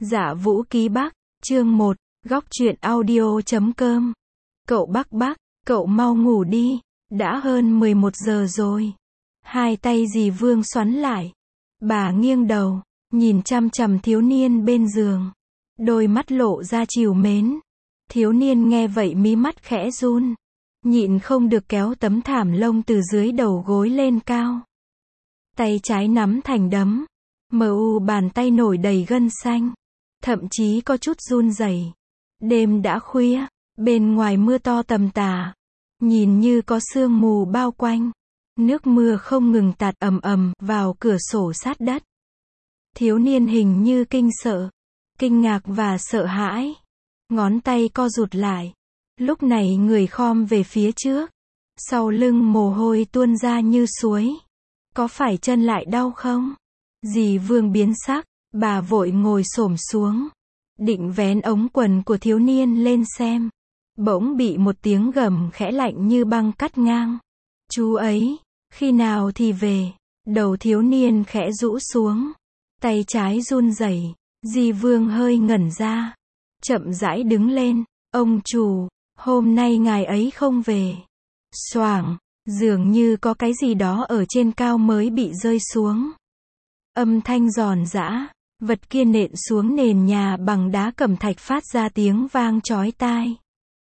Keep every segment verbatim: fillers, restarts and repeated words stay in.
Dạ Vũ Ký Bắc, chương một, góc truyện audio chấm com. Cậu Bắc Bắc, cậu mau ngủ đi, đã hơn mười một giờ rồi. Hai tay dì Vương xoắn lại. Bà nghiêng đầu, nhìn chằm chằm thiếu niên bên giường. Đôi mắt lộ ra trìu mến. Thiếu niên nghe vậy mí mắt khẽ run. Nhịn không được kéo tấm thảm lông từ dưới đầu gối lên cao. Tay trái nắm thành đấm. Mờ u bàn tay nổi đầy gân xanh. Thậm chí có chút run rẩy. Đêm đã khuya, bên ngoài mưa to tầm tà. Nhìn như có sương mù bao quanh. Nước mưa không ngừng tạt ầm ầm vào cửa sổ sát đất. Thiếu niên hình như kinh sợ, kinh ngạc và sợ hãi. Ngón tay co rụt lại. Lúc này người khom về phía trước. Sau lưng mồ hôi tuôn ra như suối. Có phải chân lại đau không? Dì Vương biến sắc, bà vội ngồi xổm xuống. Định vén ống quần của thiếu niên lên xem. Bỗng bị một tiếng gầm khẽ lạnh như băng cắt ngang. Chú ấy, khi nào thì về? Đầu thiếu niên khẽ rũ xuống. Tay trái run rẩy. Dì Vương hơi ngẩn ra. Chậm rãi đứng lên. Ông chủ, hôm nay ngài ấy không về. Xoảng, dường như có cái gì đó ở trên cao mới bị rơi xuống. Âm thanh giòn giã, vật kia nện xuống nền nhà bằng đá cẩm thạch phát ra tiếng vang chói tai.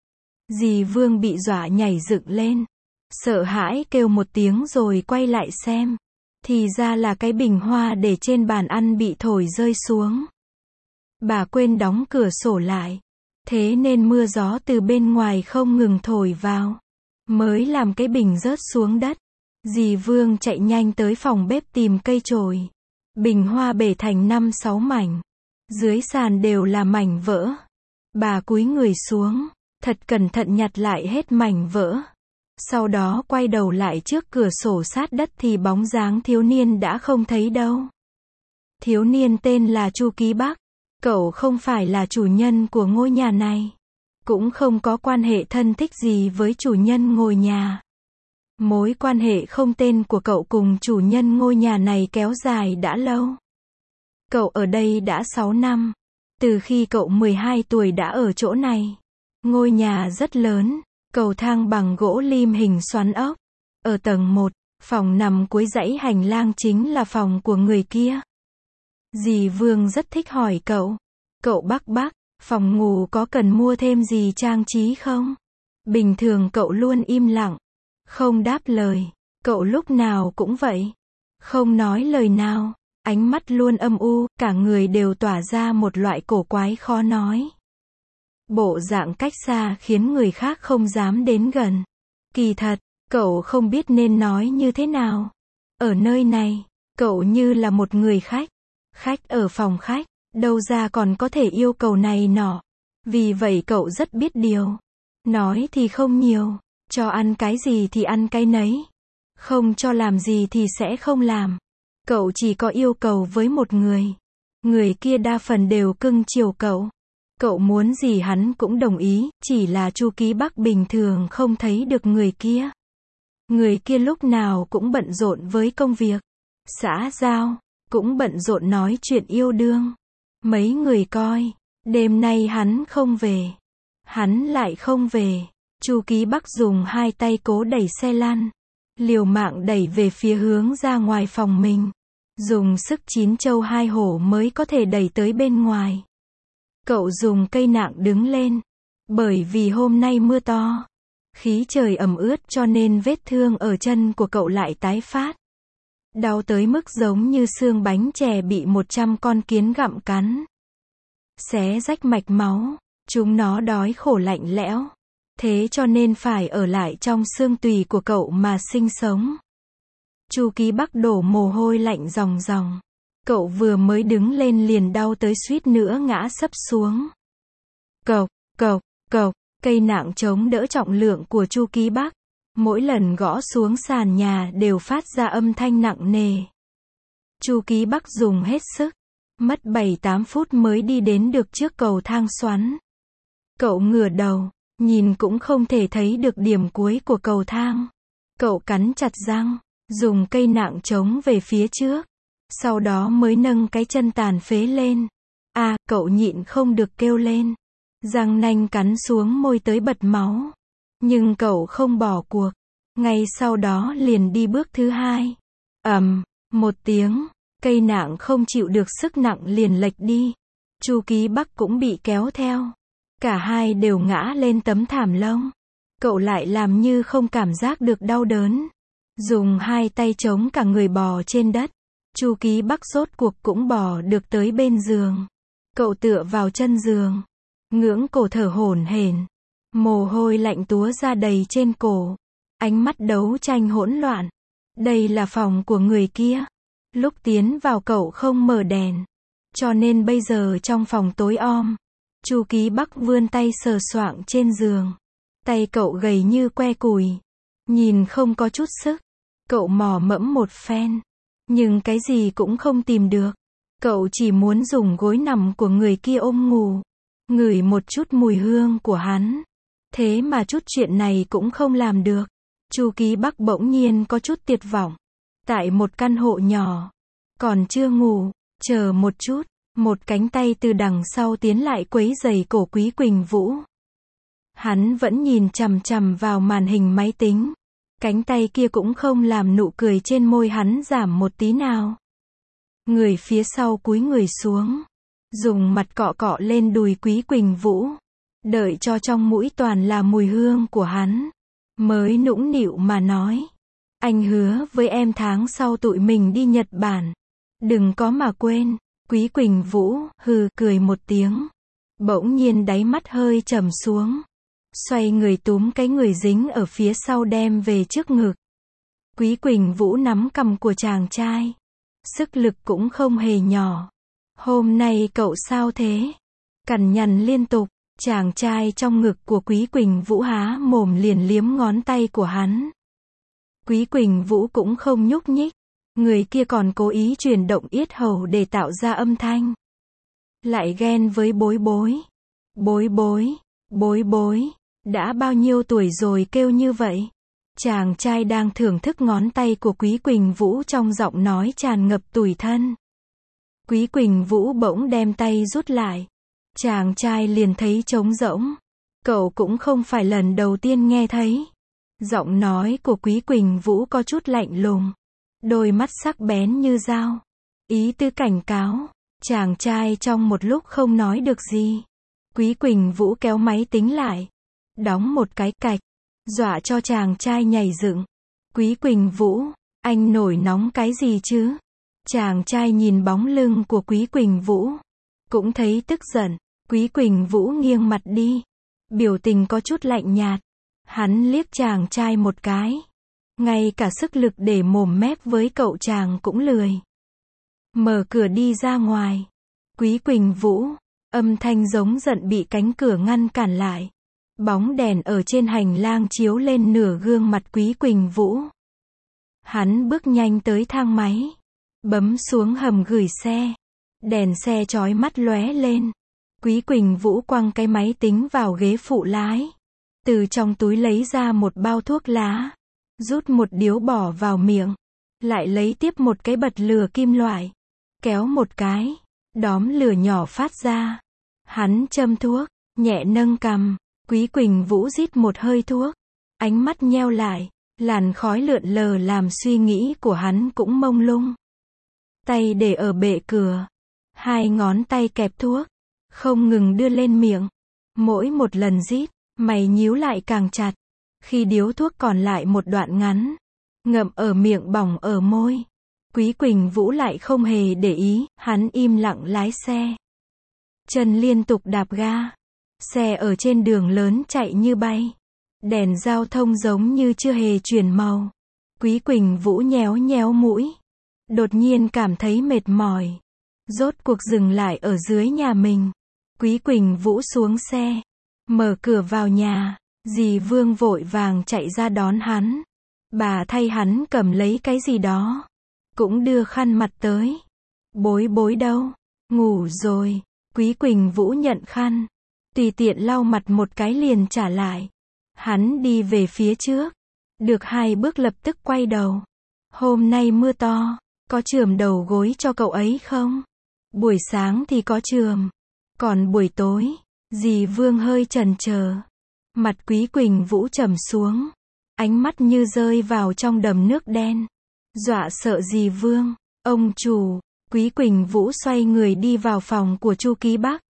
Dì Vương bị dọa nhảy dựng lên. Sợ hãi kêu một tiếng rồi quay lại xem. Thì ra là cái bình hoa để trên bàn ăn bị thổi rơi xuống. Bà quên đóng cửa sổ lại. Thế nên mưa gió từ bên ngoài không ngừng thổi vào. Mới làm cái bình rớt xuống đất. Dì Vương chạy nhanh tới phòng bếp tìm cây chổi. Bình hoa bể thành năm sáu mảnh. Dưới sàn đều là mảnh vỡ. Bà cúi người xuống. Thật cẩn thận nhặt lại hết mảnh vỡ. Sau đó quay đầu lại trước cửa sổ sát đất thì bóng dáng thiếu niên đã không thấy đâu. Thiếu niên tên là Chu Ký Bắc. Cậu không phải là chủ nhân của ngôi nhà này. Cũng không có quan hệ thân thích gì với chủ nhân ngôi nhà. Mối quan hệ không tên của cậu cùng chủ nhân ngôi nhà này kéo dài đã lâu. Cậu ở đây đã sáu năm. Từ khi cậu mười hai tuổi đã ở chỗ này. Ngôi nhà rất lớn, cầu thang bằng gỗ lim hình xoắn ốc. Ở tầng một, phòng nằm cuối dãy hành lang chính là phòng của người kia. Dì Vương rất thích hỏi cậu. Cậu Bắc Bắc, phòng ngủ có cần mua thêm gì trang trí không? Bình thường cậu luôn im lặng. Không đáp lời. Cậu lúc nào cũng vậy. Không nói lời nào. Ánh mắt luôn âm u, cả người đều tỏa ra một loại cổ quái khó nói. Bộ dạng cách xa khiến người khác không dám đến gần. Kỳ thật, cậu không biết nên nói như thế nào. Ở nơi này, cậu như là một người khách. Khách ở phòng khách, đâu ra còn có thể yêu cầu này nọ. Vì vậy cậu rất biết điều. Nói thì không nhiều. Cho ăn cái gì thì ăn cái nấy. Không cho làm gì thì sẽ không làm. Cậu chỉ có yêu cầu với một người. Người kia đa phần đều cưng chiều cậu. Cậu muốn gì hắn cũng đồng ý, chỉ là Chu Ký Bắc bình thường không thấy được người kia. Người kia lúc nào cũng bận rộn với công việc, xã giao, cũng bận rộn nói chuyện yêu đương. Mấy người coi, đêm nay hắn không về. Hắn lại không về. Chu Ký Bắc dùng hai tay cố đẩy xe lăn. Liều mạng đẩy về phía hướng ra ngoài phòng mình. Dùng sức chín châu hai hổ mới có thể đẩy tới bên ngoài. Cậu dùng cây nạng đứng lên. Bởi vì hôm nay mưa to. Khí trời ẩm ướt cho nên vết thương ở chân của cậu lại tái phát. Đau tới mức giống như xương bánh chè bị một trăm con kiến gặm cắn. Xé rách mạch máu. Chúng nó đói khổ lạnh lẽo. Thế cho nên phải ở lại trong xương tùy của cậu mà sinh sống. Chu Ký Bắc đổ mồ hôi lạnh ròng ròng. Cậu vừa mới đứng lên liền đau tới suýt nữa ngã sấp xuống. Cộc, cộc, cộc, cây nạng chống đỡ trọng lượng của Chu Ký Bắc. Mỗi lần gõ xuống sàn nhà đều phát ra âm thanh nặng nề. Chu Ký Bắc dùng hết sức. Mất bảy tám phút mới đi đến được trước cầu thang xoắn. Cậu ngửa đầu, nhìn cũng không thể thấy được điểm cuối của cầu thang. Cậu cắn chặt răng, dùng cây nạng chống về phía trước. Sau đó mới nâng cái chân tàn phế lên. A, cậu nhịn không được kêu lên. Răng nanh cắn xuống môi tới bật máu. Nhưng cậu không bỏ cuộc. Ngay sau đó liền đi bước thứ hai. ầm, một tiếng, cây nạng không chịu được sức nặng liền lệch đi. Chu Ký Bắc cũng bị kéo theo. Cả hai đều ngã lên tấm thảm lông. Cậu lại làm như không cảm giác được đau đớn. Dùng hai tay chống cả người bò trên đất. Chu Ký Bắc rốt cuộc cũng bò được tới bên giường. Cậu tựa vào chân giường. Ngưỡng cổ thở hổn hển. Mồ hôi lạnh túa ra đầy trên cổ. Ánh mắt đấu tranh hỗn loạn. Đây là phòng của người kia. Lúc tiến vào cậu không mở đèn. Cho nên bây giờ trong phòng tối om. Chu Ký Bắc vươn tay sờ soạng trên giường. Tay cậu gầy như que củi. Nhìn không có chút sức. Cậu mò mẫm một phen. Nhưng cái gì cũng không tìm được. Cậu chỉ muốn dùng gối nằm của người kia ôm ngủ. Ngửi một chút mùi hương của hắn. Thế mà chút chuyện này cũng không làm được. Chu Ký Bắc bỗng nhiên có chút tuyệt vọng. Tại một căn hộ nhỏ. Còn chưa ngủ. Chờ một chút. Một cánh tay từ đằng sau tiến lại quấy giày cổ Quý Quỳnh Vũ. Hắn vẫn nhìn chằm chằm vào màn hình máy tính. Cánh tay kia cũng không làm nụ cười trên môi hắn giảm một tí nào. Người phía sau cúi người xuống. Dùng mặt cọ cọ lên đùi Quý Quỳnh Vũ. Đợi cho trong mũi toàn là mùi hương của hắn. Mới nũng nịu mà nói. Anh hứa với em tháng sau tụi mình đi Nhật Bản. Đừng có mà quên. Quý Quỳnh Vũ, hừ, cười một tiếng. Bỗng nhiên đáy mắt hơi trầm xuống. Xoay người túm cái người dính ở phía sau đem về trước ngực. Quý Quỳnh Vũ nắm cằm của chàng trai. Sức lực cũng không hề nhỏ. Hôm nay cậu sao thế? Cằn nhằn liên tục. Chàng trai trong ngực của Quý Quỳnh Vũ há mồm liền liếm ngón tay của hắn. Quý Quỳnh Vũ cũng không nhúc nhích. Người kia còn cố ý chuyển động yết hầu để tạo ra âm thanh. Lại ghen với bối bối. Bối bối, bối bối, đã bao nhiêu tuổi rồi kêu như vậy? Chàng trai đang thưởng thức ngón tay của Quý Quỳnh Vũ trong giọng nói tràn ngập tủi thân. Quý Quỳnh Vũ bỗng đem tay rút lại. Chàng trai liền thấy trống rỗng. Cậu cũng không phải lần đầu tiên nghe thấy. Giọng nói của Quý Quỳnh Vũ có chút lạnh lùng. Đôi mắt sắc bén như dao. Ý tứ cảnh cáo. Chàng trai trong một lúc không nói được gì. Quý Quỳnh Vũ kéo máy tính lại. Đóng một cái cạch. Dọa cho chàng trai nhảy dựng. Quý Quỳnh Vũ, anh nổi nóng cái gì chứ? Chàng trai nhìn bóng lưng của Quý Quỳnh Vũ. Cũng thấy tức giận. Quý Quỳnh Vũ nghiêng mặt đi. Biểu tình có chút lạnh nhạt. Hắn liếc chàng trai một cái. Ngay cả sức lực để mồm mép với cậu chàng cũng lười. Mở cửa đi ra ngoài. Quý Quỳnh Vũ, âm thanh giống giận bị cánh cửa ngăn cản lại. Bóng đèn ở trên hành lang chiếu lên nửa gương mặt Quý Quỳnh Vũ. Hắn bước nhanh tới thang máy. Bấm xuống hầm gửi xe. Đèn xe chói mắt lóe lên. Quý Quỳnh Vũ quăng cái máy tính vào ghế phụ lái. Từ trong túi lấy ra một bao thuốc lá. Rút một điếu bỏ vào miệng. Lại lấy tiếp một cái bật lửa kim loại. Kéo một cái. Đóm lửa nhỏ phát ra. Hắn châm thuốc. Nhẹ nâng cằm. Quý Quỳnh Vũ rít một hơi thuốc. Ánh mắt nheo lại. Làn khói lượn lờ làm suy nghĩ của hắn cũng mông lung. Tay để ở bệ cửa. Hai ngón tay kẹp thuốc. Không ngừng đưa lên miệng. Mỗi một lần rít, mày nhíu lại càng chặt. Khi điếu thuốc còn lại một đoạn ngắn. Ngậm ở miệng bỏng ở môi. Quý Quỳnh Vũ lại không hề để ý. Hắn im lặng lái xe. Chân liên tục đạp ga. Xe ở trên đường lớn chạy như bay. Đèn giao thông giống như chưa hề chuyển màu. Quý Quỳnh Vũ nhéo nhéo mũi. Đột nhiên cảm thấy mệt mỏi. Rốt cuộc dừng lại ở dưới nhà mình. Quý Quỳnh Vũ xuống xe. Mở cửa vào nhà. Dì Vương vội vàng chạy ra đón hắn. Bà thay hắn cầm lấy cái gì đó. Cũng đưa khăn mặt tới. Bối bối đâu? Ngủ rồi. Quý Quỳnh Vũ nhận khăn. Tùy tiện lau mặt một cái liền trả lại. Hắn đi về phía trước. Được hai bước lập tức quay đầu. Hôm nay mưa to. Có chườm đầu gối cho cậu ấy không? Buổi sáng thì có trường, còn buổi tối, dì Vương hơi chần chờ. Mặt Quý Quỳnh Vũ trầm xuống, ánh mắt như rơi vào trong đầm nước đen, dọa sợ dì Vương. Ông chủ, Quý Quỳnh Vũ xoay người đi vào phòng của Chu Ký Bắc.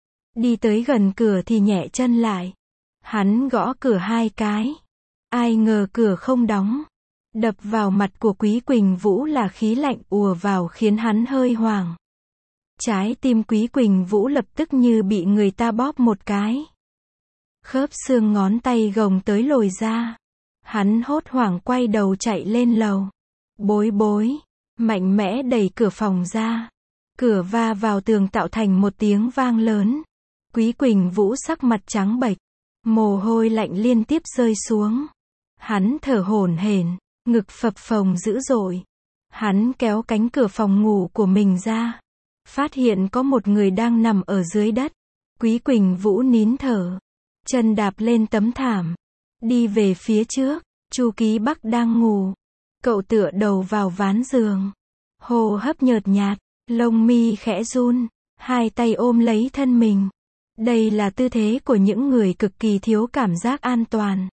Đi tới gần cửa thì nhẹ chân lại. Hắn gõ cửa hai cái. Ai ngờ cửa không đóng. Đập vào mặt của Quý Quỳnh Vũ là khí lạnh ùa vào khiến hắn hơi hoảng. Trái tim Quý Quỳnh Vũ lập tức như bị người ta bóp một cái. Khớp xương ngón tay gồng tới lồi ra. Hắn hốt hoảng quay đầu chạy lên lầu. Bối bối, mạnh mẽ đẩy cửa phòng ra. Cửa va vào tường tạo thành một tiếng vang lớn. Quý Quỳnh Vũ sắc mặt trắng bệch, mồ hôi lạnh liên tiếp rơi xuống. Hắn thở hổn hển, ngực phập phồng dữ dội. Hắn kéo cánh cửa phòng ngủ của mình ra, phát hiện có một người đang nằm ở dưới đất. Quý Quỳnh Vũ nín thở, chân đạp lên tấm thảm, đi về phía trước. Chu Ký Bắc đang ngủ, cậu tựa đầu vào ván giường, hô hấp nhợt nhạt, lông mi khẽ run, hai tay ôm lấy thân mình. Đây là tư thế của những người cực kỳ thiếu cảm giác an toàn.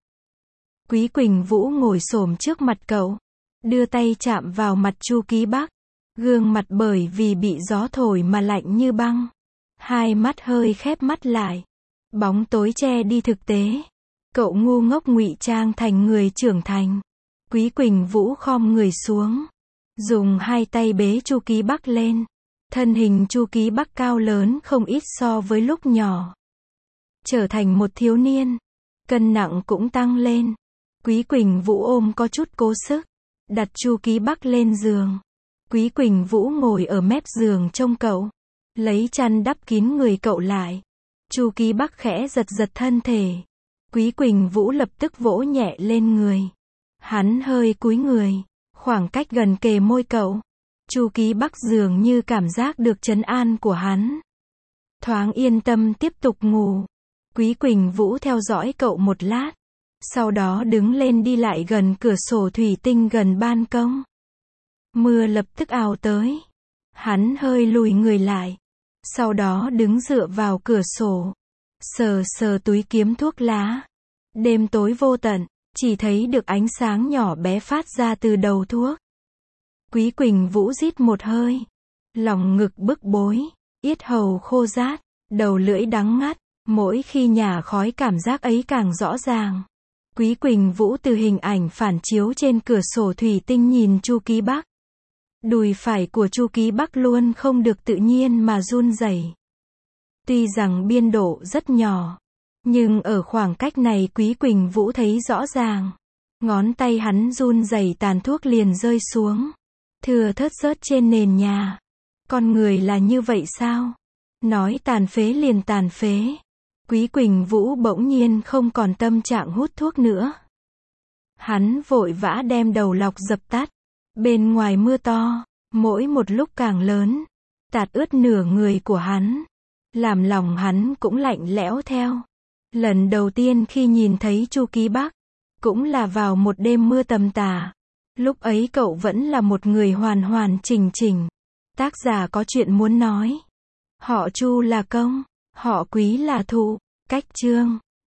Quý Quỳnh Vũ ngồi xổm trước mặt cậu, đưa tay chạm vào mặt Chu Ký Bắc. Gương mặt bởi vì bị gió thổi mà lạnh như băng. Hai mắt hơi khép mắt lại. Bóng tối che đi thực tế. Cậu ngu ngốc ngụy trang thành người trưởng thành. Quý Quỳnh Vũ khom người xuống, dùng hai tay bế Chu Ký Bắc lên. Thân hình Chu Ký Bắc cao lớn không ít so với lúc nhỏ. Trở thành một thiếu niên, cân nặng cũng tăng lên. Quý Quỳnh Vũ ôm có chút cố sức, đặt Chu Ký Bắc lên giường. Quý Quỳnh Vũ ngồi ở mép giường trông cậu, lấy chăn đắp kín người cậu lại. Chu Ký Bắc khẽ giật giật thân thể. Quý Quỳnh Vũ lập tức vỗ nhẹ lên người. Hắn hơi cúi người, khoảng cách gần kề môi cậu. Chu Ký Bắc dường như cảm giác được trấn an của hắn, thoáng yên tâm tiếp tục ngủ. Quý Quỳnh Vũ theo dõi cậu một lát, sau đó đứng lên đi lại gần cửa sổ thủy tinh gần ban công. Mưa lập tức ào tới. Hắn hơi lùi người lại, sau đó đứng dựa vào cửa sổ, sờ sờ túi kiếm thuốc lá. Đêm tối vô tận, chỉ thấy được ánh sáng nhỏ bé phát ra từ đầu thuốc. Quý Quỳnh Vũ rít một hơi, lòng ngực bức bối, yết hầu khô rát, đầu lưỡi đắng ngắt. Mỗi khi nhả khói cảm giác ấy càng rõ ràng. Quý Quỳnh Vũ từ hình ảnh phản chiếu trên cửa sổ thủy tinh nhìn Chu Ký Bắc. Đùi phải của Chu Ký Bắc luôn không được tự nhiên mà run rẩy. Tuy rằng biên độ rất nhỏ, nhưng ở khoảng cách này Quý Quỳnh Vũ thấy rõ ràng. Ngón tay hắn run rẩy, tàn thuốc liền rơi xuống, thưa thớt rớt trên nền nhà. Con người là như vậy sao? Nói tàn phế liền tàn phế. Quý Quỳnh Vũ bỗng nhiên không còn tâm trạng hút thuốc nữa. Hắn vội vã đem đầu lọc dập tắt. Bên ngoài mưa to, mỗi một lúc càng lớn, tạt ướt nửa người của hắn, làm lòng hắn cũng lạnh lẽo theo. Lần đầu tiên khi nhìn thấy Chu Ký Bắc, cũng là vào một đêm mưa tầm tã. Lúc ấy cậu vẫn là một người hoàn hoàn chỉnh chỉnh. Tác giả có chuyện muốn nói. Họ Chu là công, họ Quý là thụ. Cách chương